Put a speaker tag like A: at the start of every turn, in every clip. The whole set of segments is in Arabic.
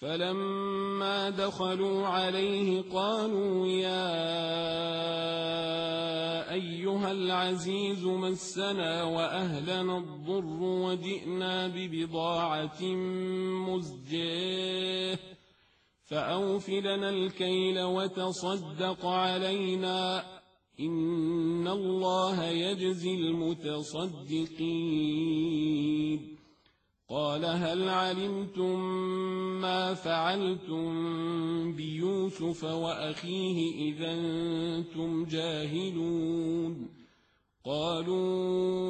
A: فلما دخلوا عليه قالوا يا أيها العزيز مسنا وأهلنا الضر وجئنا ببضاعة مزجاة فأوف لنا الكيل وتصدق علينا إن الله يجزي المتصدقين. قال هل علمتم ما فعلتم بيوسف وأخيه إذا أنتم جاهلون؟ قالوا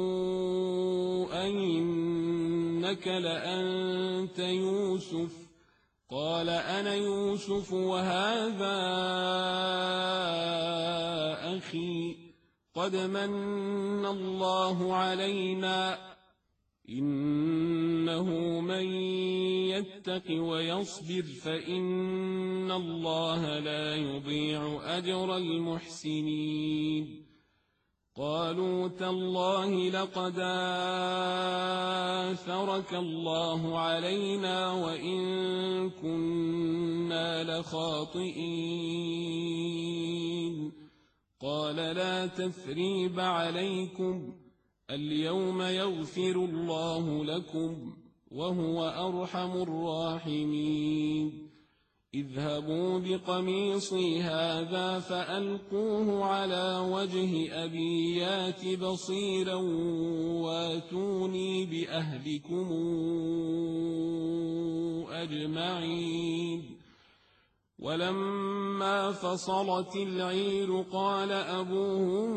A: أئنك لأنت يوسف؟ قال أنا يوسف وهذا أخي قد من الله علينا إنه من يتق ويصبر فإن الله لا يضيع أجر المحسنين. قالوا تالله لقد آثرك الله علينا وإن كنا لخاطئين. قال لا تثريب عليكم اليوم يغفر الله لكم وهو أرحم الراحمين. اذهبوا بقميصي هذا فألقوه على وجه أبي يات بصيرا واتوني بأهلكم أجمعين. ولما فصلت العير قال أبوهم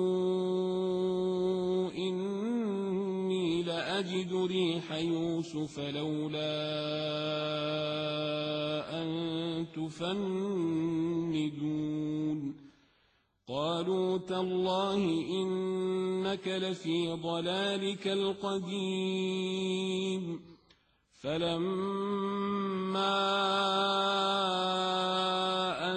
A: إني لأجد ريح يوسف لولا أن تفندون. قالوا تالله إنك لفي ضلالك القديم. فلما أن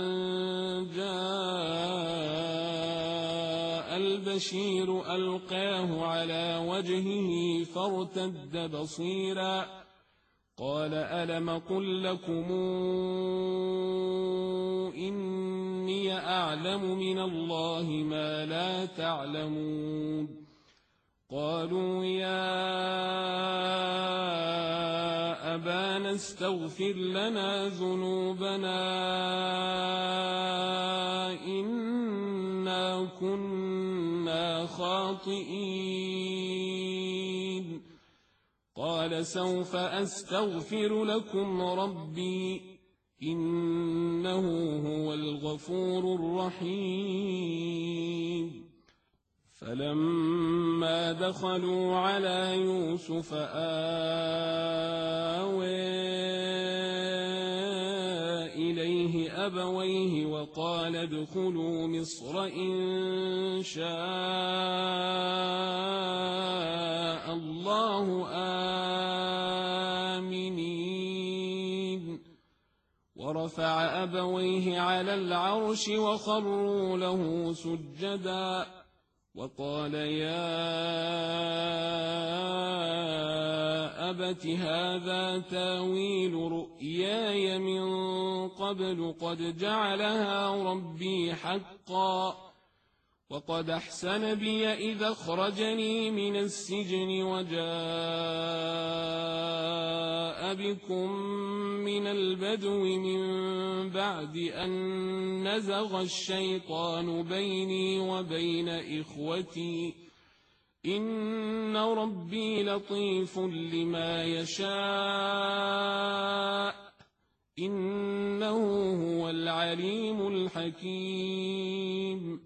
A: جاء البشير ألقاه على وجهه فارتد بصيرا قال ألم قل لكم إني أعلم من الله ما لا تعلمون. قالوا يا أبانا استغفر لنا ذنوبنا إنا كنا خاطئين. قال سوف أستغفر لكم ربي إنه هو الغفور الرحيم. فلما دخلوا على يوسف آوى إليه أبويه وقال ادخلوا مصر إن شاء الله آمنين. ورفع أبويه على العرش وخروا له سجدا وقال يا أبت هذا تاويل رؤياي من قبل قد جعلها ربي حقا وقد أحسن بي إذا أخرجني من السجن وجاء بكم من البدو من بعد أن نزغ الشيطان بيني وبين إخوتي إن ربي لطيف لما يشاء إنه هو العليم الحكيم.